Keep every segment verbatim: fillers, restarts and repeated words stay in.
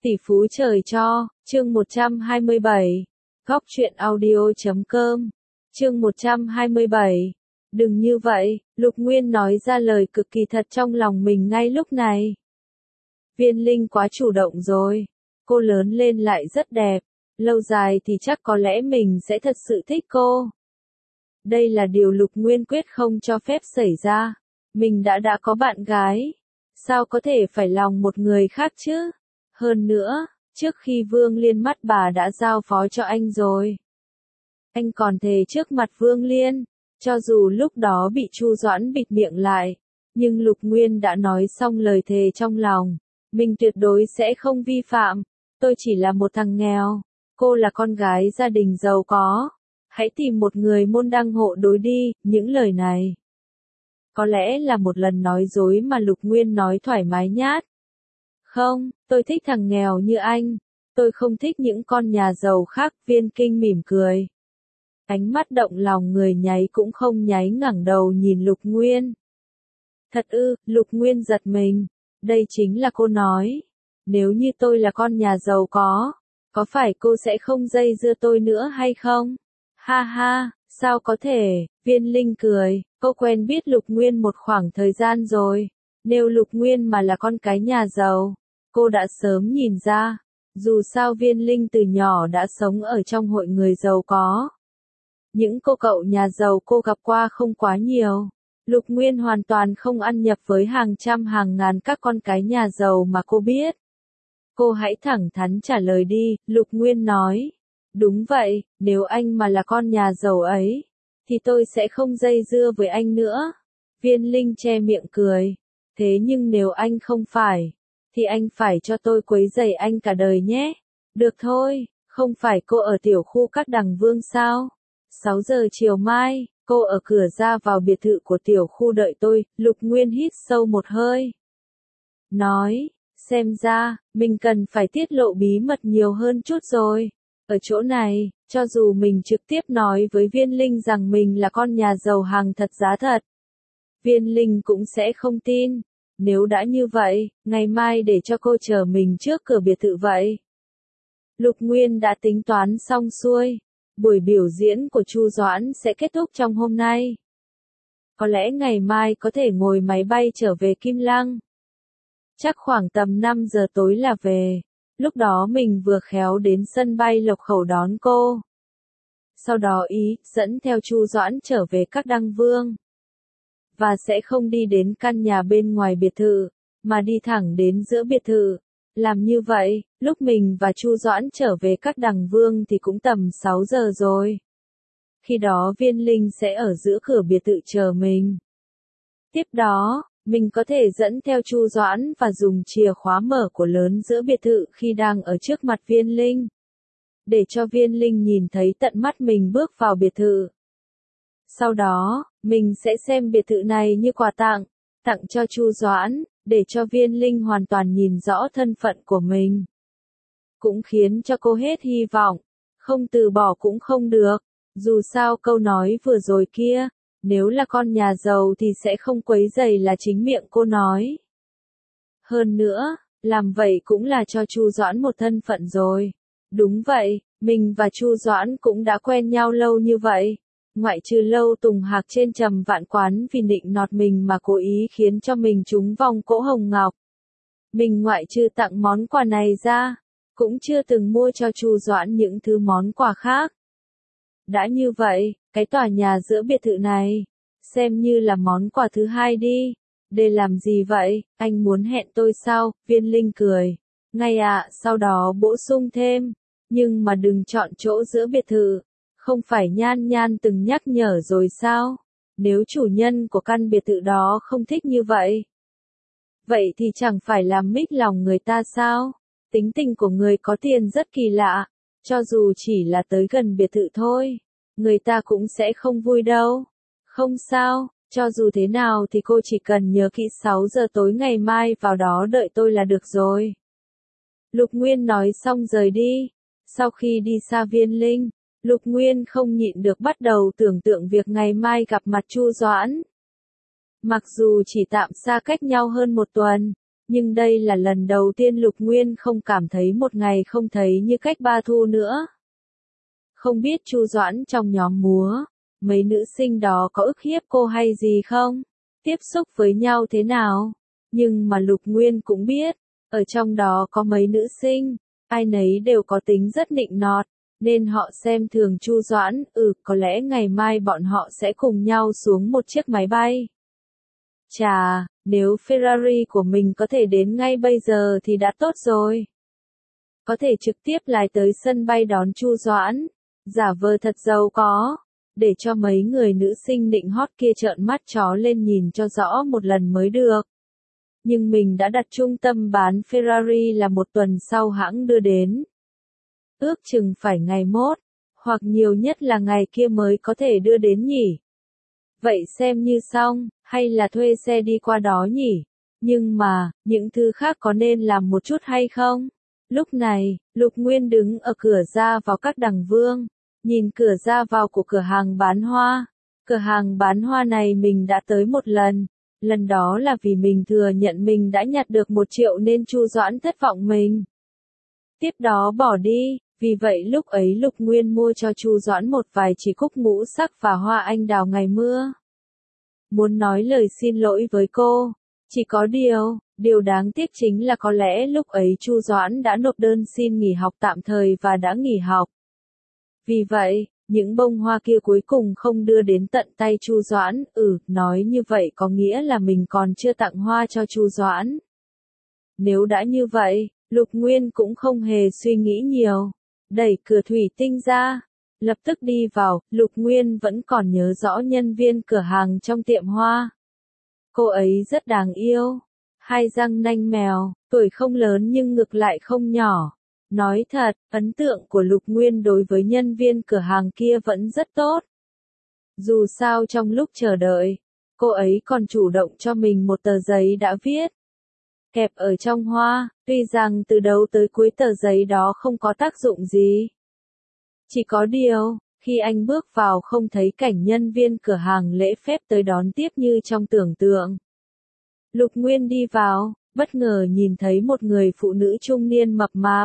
Tỷ phú trời cho, chương một trăm hai mươi bảy. Góc truyện audio chấm com. Chương một trăm hai mươi bảy. Đừng như vậy, Lục Nguyên nói ra lời cực kỳ thật trong lòng mình ngay lúc này. Viên Linh quá chủ động rồi. Cô lớn lên lại rất đẹp. Lâu dài thì chắc có lẽ mình sẽ thật sự thích cô. Đây là điều Lục Nguyên quyết không cho phép xảy ra. Mình đã đã có bạn gái. Sao có thể phải lòng một người khác chứ? Hơn nữa, trước khi Vương Liên mắt bà đã giao phó cho anh rồi. Anh còn thề trước mặt Vương Liên, cho dù lúc đó bị Chu Doãn bịt miệng lại, nhưng Lục Nguyên đã nói xong lời thề trong lòng. Mình tuyệt đối sẽ không vi phạm, tôi chỉ là một thằng nghèo, cô là con gái gia đình giàu có. Hãy tìm một người môn đăng hộ đối đi, những lời này. Có lẽ là một lần nói dối mà Lục Nguyên nói thoải mái nhát. Không, tôi thích thằng nghèo như anh. Tôi không thích những con nhà giàu khác. Viên Kinh mỉm cười. Ánh mắt động lòng người nháy cũng không nháy ngẩng đầu nhìn Lục Nguyên. Thật ư, Lục Nguyên giật mình. Đây chính là cô nói. Nếu như tôi là con nhà giàu có, có phải cô sẽ không dây dưa tôi nữa hay không? Ha ha, sao có thể, Viên Linh cười. Cô quen biết Lục Nguyên một khoảng thời gian rồi. Nếu Lục Nguyên mà là con cái nhà giàu, cô đã sớm nhìn ra. Dù sao Viên Linh từ nhỏ đã sống ở trong hội người giàu có. Những cô cậu nhà giàu cô gặp qua không quá nhiều. Lục Nguyên hoàn toàn không ăn nhập với hàng trăm hàng ngàn các con cái nhà giàu mà cô biết. Cô hãy thẳng thắn trả lời đi, Lục Nguyên nói. Đúng vậy, nếu anh mà là con nhà giàu ấy, thì tôi sẽ không dây dưa với anh nữa. Viên Linh che miệng cười. Thế nhưng nếu anh không phải, thì anh phải cho tôi quấy rầy anh cả đời nhé. Được thôi, không phải cô ở tiểu khu các đằng Vương sao? sáu giờ chiều mai, cô ở cửa ra vào biệt thự của tiểu khu đợi tôi. Lục Nguyên hít sâu một hơi. Nói, xem ra, mình cần phải tiết lộ bí mật nhiều hơn chút rồi. Ở chỗ này, cho dù mình trực tiếp nói với Viên Linh rằng mình là con nhà giàu hàng thật giá thật, Viên Linh cũng sẽ không tin. Nếu đã như vậy, ngày mai để cho cô chờ mình trước cửa biệt thự vậy. Lục Nguyên đã tính toán xong xuôi. Buổi biểu diễn của Chu Doãn sẽ kết thúc trong hôm nay. Có lẽ ngày mai có thể ngồi máy bay trở về Kim Lăng. Chắc khoảng tầm năm giờ tối là về. Lúc đó mình vừa khéo đến sân bay Lộc Khẩu đón cô. Sau đó ý dẫn theo Chu Doãn trở về các đăng Vương. Và sẽ không đi đến căn nhà bên ngoài biệt thự, mà đi thẳng đến giữa biệt thự. Làm như vậy, lúc mình và Chu Doãn trở về các đằng Vương thì cũng tầm sáu giờ rồi. Khi đó Viên Linh sẽ ở giữa cửa biệt thự chờ mình. Tiếp đó, mình có thể dẫn theo Chu Doãn và dùng chìa khóa mở của lớn giữa biệt thự khi đang ở trước mặt Viên Linh. Để cho Viên Linh nhìn thấy tận mắt mình bước vào biệt thự. Sau đó, mình sẽ xem biệt thự này như quà tặng, tặng cho Chu Doãn, để cho Viên Linh hoàn toàn nhìn rõ thân phận của mình. Cũng khiến cho cô hết hy vọng, không từ bỏ cũng không được. Dù sao câu nói vừa rồi kia, nếu là con nhà giàu thì sẽ không quấy rầy là chính miệng cô nói. Hơn nữa, làm vậy cũng là cho Chu Doãn một thân phận rồi. Đúng vậy, mình và Chu Doãn cũng đã quen nhau lâu như vậy. Ngoại trừ Lâu Tùng Hạc trên Trầm Vạn Quán vì nịnh nọt mình mà cố ý khiến cho mình trúng vòng cỗ hồng ngọc. Mình ngoại trừ tặng món quà này ra, cũng chưa từng mua cho Chu Doãn những thứ món quà khác. Đã như vậy, cái tòa nhà giữa biệt thự này, xem như là món quà thứ hai đi. Để làm gì vậy, anh muốn hẹn tôi sao? Viên Linh cười. Ngay ạ, à, sau đó bổ sung thêm. Nhưng mà đừng chọn chỗ giữa biệt thự. Không phải Nhan Nhan từng nhắc nhở rồi sao? Nếu chủ nhân của căn biệt thự đó không thích như vậy. Vậy thì chẳng phải làm mích lòng người ta sao? Tính tình của người có tiền rất kỳ lạ. Cho dù chỉ là tới gần biệt thự thôi, người ta cũng sẽ không vui đâu. Không sao, cho dù thế nào thì cô chỉ cần nhớ kỹ sáu giờ tối ngày mai vào đó đợi tôi là được rồi. Lục Nguyên nói xong rời đi. Sau khi đi xa Viên Linh, Lục Nguyên không nhịn được bắt đầu tưởng tượng việc ngày mai gặp mặt Chu Doãn. Mặc dù chỉ tạm xa cách nhau hơn một tuần, Nhưng đây là lần đầu tiên Lục Nguyên không cảm thấy một ngày không thấy như cách ba thu nữa. Không biết Chu Doãn trong nhóm múa, mấy nữ sinh đó có ức hiếp cô hay gì không? Tiếp xúc với nhau thế nào? Nhưng mà Lục Nguyên cũng biết, ở trong đó có mấy nữ sinh, ai nấy đều có tính rất nịnh nọt, nên họ xem thường Chu Doãn, ừ, có lẽ ngày mai bọn họ sẽ cùng nhau xuống một chiếc máy bay. Chà, nếu Ferrari của mình có thể đến ngay bây giờ thì đã tốt rồi. Có thể trực tiếp lái tới sân bay đón Chu Doãn, giả vờ thật giàu có, để cho mấy người nữ sinh nịnh hót kia trợn mắt chó lên nhìn cho rõ một lần mới được. Nhưng mình đã đặt trung tâm bán Ferrari là một tuần sau hãng đưa đến. Ước chừng phải ngày mốt, hoặc nhiều nhất là ngày kia mới có thể đưa đến nhỉ. Vậy xem như xong, hay là thuê xe đi qua đó nhỉ? Nhưng mà, những thứ khác có nên làm một chút hay không? Lúc này, Lục Nguyên đứng ở cửa ra vào các đằng vương, nhìn cửa ra vào của cửa hàng bán hoa. Cửa hàng bán hoa này mình đã tới một lần, lần đó là vì mình thừa nhận mình đã nhặt được một triệu nên Chu Doãn thất vọng mình. Tiếp đó bỏ đi, vì vậy lúc ấy Lục Nguyên mua cho Chu Doãn một vài chỉ cúc ngũ sắc và hoa anh đào ngày mưa. Muốn nói lời xin lỗi với cô, chỉ có điều, điều đáng tiếc chính là có lẽ lúc ấy Chu Doãn đã nộp đơn xin nghỉ học tạm thời và đã nghỉ học. Vì vậy, những bông hoa kia cuối cùng không đưa đến tận tay Chu Doãn, ừ, nói như vậy có nghĩa là mình còn chưa tặng hoa cho Chu Doãn. Nếu đã như vậy, Lục Nguyên cũng không hề suy nghĩ nhiều, đẩy cửa thủy tinh ra, lập tức đi vào. Lục Nguyên vẫn còn nhớ rõ nhân viên cửa hàng trong tiệm hoa. Cô ấy rất đáng yêu, hai răng nanh mèo, tuổi không lớn nhưng ngực lại không nhỏ. Nói thật, ấn tượng của Lục Nguyên đối với nhân viên cửa hàng kia vẫn rất tốt. Dù sao trong lúc chờ đợi, cô ấy còn chủ động cho mình một tờ giấy đã viết. Kẹp ở trong hoa, tuy rằng từ đầu tới cuối tờ giấy đó không có tác dụng gì. Chỉ có điều, khi anh bước vào không thấy cảnh nhân viên cửa hàng lễ phép tới đón tiếp như trong tưởng tượng. Lục Nguyên đi vào, bất ngờ nhìn thấy một người phụ nữ trung niên mập mạp.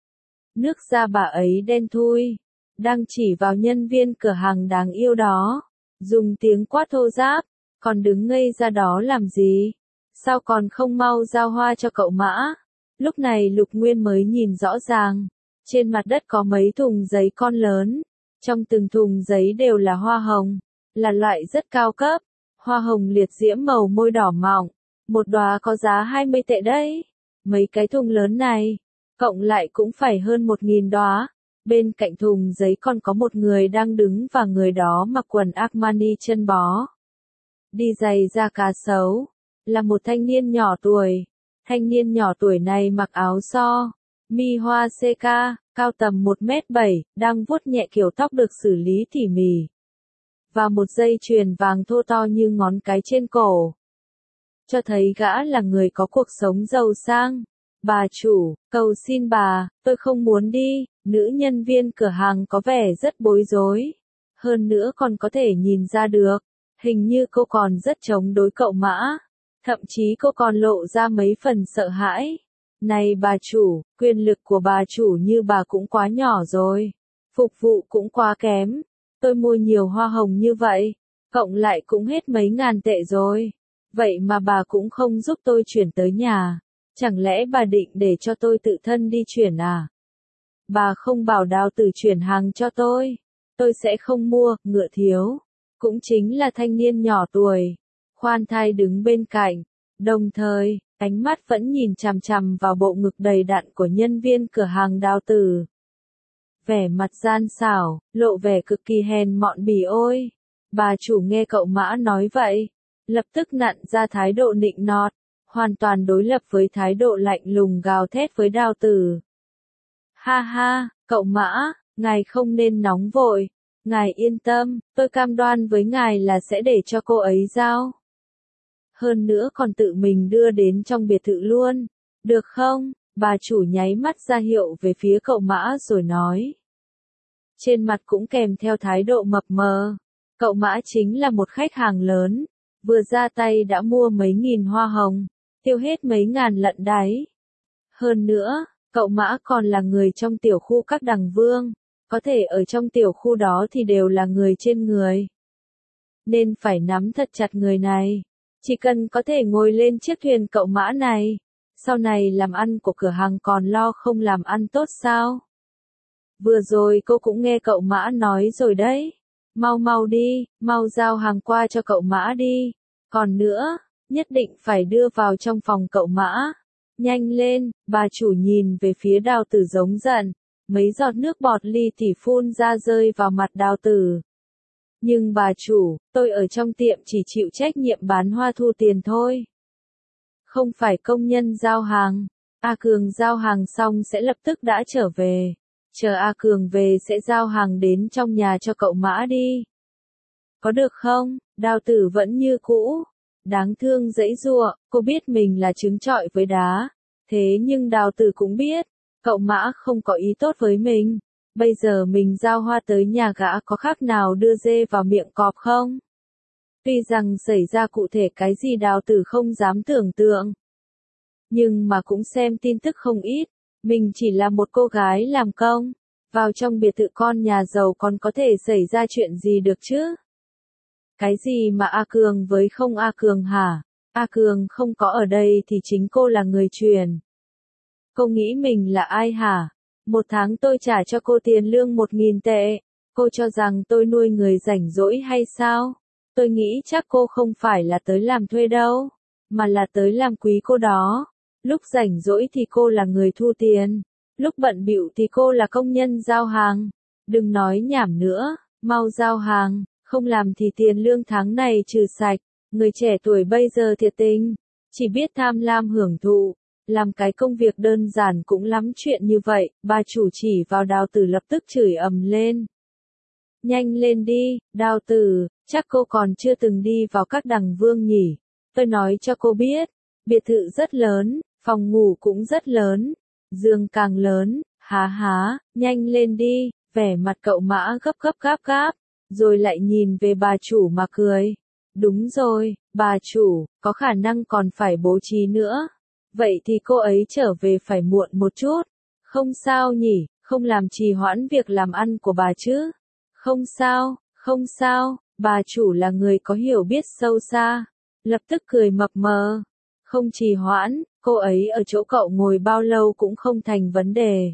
Nước da bà ấy đen thui, đang chỉ vào nhân viên cửa hàng đáng yêu đó, dùng tiếng quát thô ráp, còn đứng ngây ra đó làm gì? Sao còn không mau giao hoa cho cậu Mã? Lúc này Lục Nguyên mới nhìn rõ ràng, trên mặt đất có mấy thùng giấy con lớn, trong từng thùng giấy đều là hoa hồng, là loại rất cao cấp, hoa hồng liệt diễm màu môi đỏ mọng, một đóa có giá hai mươi tệ đấy. Mấy cái thùng lớn này, cộng lại cũng phải hơn một nghìn đóa. Bên cạnh thùng giấy còn có một người đang đứng và người đó mặc quần Armani chân bó, đi giày da cá sấu, là một thanh niên nhỏ tuổi. Thanh niên nhỏ tuổi này mặc áo so, mi hoa xê ca, cao tầm một mét bảy, đang vuốt nhẹ kiểu tóc được xử lý tỉ mỉ. Và một dây chuyền vàng thô to như ngón cái trên cổ. Cho thấy gã là người có cuộc sống giàu sang. Bà chủ, cầu xin bà, tôi không muốn đi. Nữ nhân viên cửa hàng có vẻ rất bối rối. Hơn nữa còn có thể nhìn ra được, hình như cô còn rất chống đối cậu Mã. Thậm chí cô còn lộ ra mấy phần sợ hãi. Này bà chủ, quyền lực của bà chủ như bà cũng quá nhỏ rồi. Phục vụ cũng quá kém. Tôi mua nhiều hoa hồng như vậy, cộng lại cũng hết mấy ngàn tệ rồi. Vậy mà bà cũng không giúp tôi chuyển tới nhà. Chẳng lẽ bà định để cho tôi tự thân đi chuyển à? Bà không bảo Đào Tử chuyển hàng cho tôi. Tôi sẽ không mua. Ngựa thiếu, cũng chính là thanh niên nhỏ tuổi, khoan thai đứng bên cạnh. Đồng thời, ánh mắt vẫn nhìn chằm chằm vào bộ ngực đầy đặn của nhân viên cửa hàng Đào Tử. Vẻ mặt gian xảo, lộ vẻ cực kỳ hèn mọn bỉ ôi. Bà chủ nghe cậu Mã nói vậy, lập tức nặn ra thái độ nịnh nọt, hoàn toàn đối lập với thái độ lạnh lùng gào thét với Đào Tử. Ha ha, cậu Mã, ngài không nên nóng vội, ngài yên tâm, tôi cam đoan với ngài là sẽ để cho cô ấy giao. Hơn nữa còn tự mình đưa đến trong biệt thự luôn, được không? Bà chủ nháy mắt ra hiệu về phía cậu Mã rồi nói. Trên mặt cũng kèm theo thái độ mập mờ. Cậu Mã chính là một khách hàng lớn, vừa ra tay đã mua mấy nghìn hoa hồng, tiêu hết mấy ngàn lận đấy. Hơn nữa, cậu Mã còn là người trong tiểu khu các đằng vương, có thể ở trong tiểu khu đó thì đều là người trên người. Nên phải nắm thật chặt người này. Chỉ cần có thể ngồi lên chiếc thuyền cậu Mã này, sau này làm ăn của cửa hàng còn lo không làm ăn tốt sao? Vừa rồi cô cũng nghe cậu Mã nói rồi đấy. Mau mau đi, mau giao hàng qua cho cậu Mã đi. Còn nữa, nhất định phải đưa vào trong phòng cậu Mã. Nhanh lên, bà chủ nhìn về phía Đào Tử giống giận. Mấy giọt nước bọt li tỉ phun ra rơi vào mặt Đào Tử. Nhưng bà chủ, tôi ở trong tiệm chỉ chịu trách nhiệm bán hoa thu tiền thôi. Không phải công nhân giao hàng. A Cường giao hàng xong sẽ lập tức đã trở về. Chờ A Cường về sẽ giao hàng đến trong nhà cho cậu Mã đi. Có được không? Đào Tử vẫn như cũ. Đáng thương giãy giụa, cô biết mình là trứng trọi với đá. Thế nhưng Đào Tử cũng biết, cậu Mã không có ý tốt với mình. Bây giờ mình giao hoa tới nhà gã có khác nào đưa dê vào miệng cọp không? Tuy rằng xảy ra cụ thể cái gì Đào Tử không dám tưởng tượng. Nhưng mà cũng xem tin tức không ít. Mình chỉ là một cô gái làm công. Vào trong biệt thự con nhà giàu còn có thể xảy ra chuyện gì được chứ? Cái gì mà A Cường với không A Cường hả? A Cường không có ở đây thì chính cô là người truyền. Cô nghĩ mình là ai hả? Một tháng tôi trả cho cô tiền lương một nghìn tệ. Cô cho rằng tôi nuôi người rảnh rỗi hay sao? Tôi nghĩ chắc cô không phải là tới làm thuê đâu, mà là tới làm quý cô đó. Lúc rảnh rỗi thì cô là người thu tiền. Lúc bận bịu thì cô là công nhân giao hàng. Đừng nói nhảm nữa, mau giao hàng, không làm thì tiền lương tháng này trừ sạch. Người trẻ tuổi bây giờ thiệt tình, chỉ biết tham lam hưởng thụ, làm cái công việc đơn giản cũng lắm chuyện như vậy. Bà chủ chỉ vào Đào Tử lập tức chửi ầm lên. Nhanh lên đi, Đào Tử, chắc cô còn chưa từng đi vào các đằng vương nhỉ. Tôi nói cho cô biết, biệt thự rất lớn, phòng ngủ cũng rất lớn, giường càng lớn, há há, nhanh lên đi. Vẻ mặt cậu Mã gấp gấp gáp gáp, rồi lại nhìn về bà chủ mà cười. Đúng rồi, bà chủ, có khả năng còn phải bố trí nữa. Vậy thì cô ấy trở về phải muộn một chút. Không sao nhỉ, không làm trì hoãn việc làm ăn của bà chứ. Không sao, không sao, bà chủ là người có hiểu biết sâu xa. Lập tức cười mập mờ. Không trì hoãn, cô ấy ở chỗ cậu ngồi bao lâu cũng không thành vấn đề.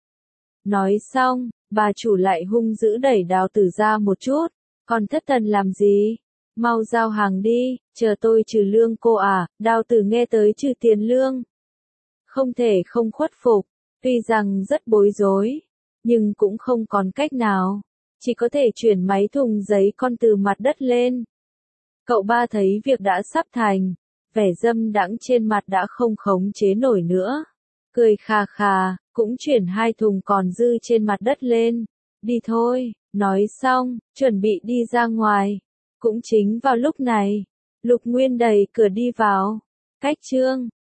Nói xong, bà chủ lại hung dữ đẩy Đào Tử ra một chút. Còn thất thần làm gì? Mau giao hàng đi, chờ tôi trừ lương cô à. Đào Tử nghe tới trừ tiền lương. Không thể không khuất phục, tuy rằng rất bối rối, nhưng cũng không còn cách nào. Chỉ có thể chuyển máy thùng giấy con từ mặt đất lên. Cậu ba thấy việc đã sắp thành, vẻ dâm đãng trên mặt đã không khống chế nổi nữa. Cười khà khà, cũng chuyển hai thùng còn dư trên mặt đất lên. Đi thôi, nói xong, chuẩn bị đi ra ngoài. Cũng chính vào lúc này, Lục Nguyên đẩy cửa đi vào. Cách chương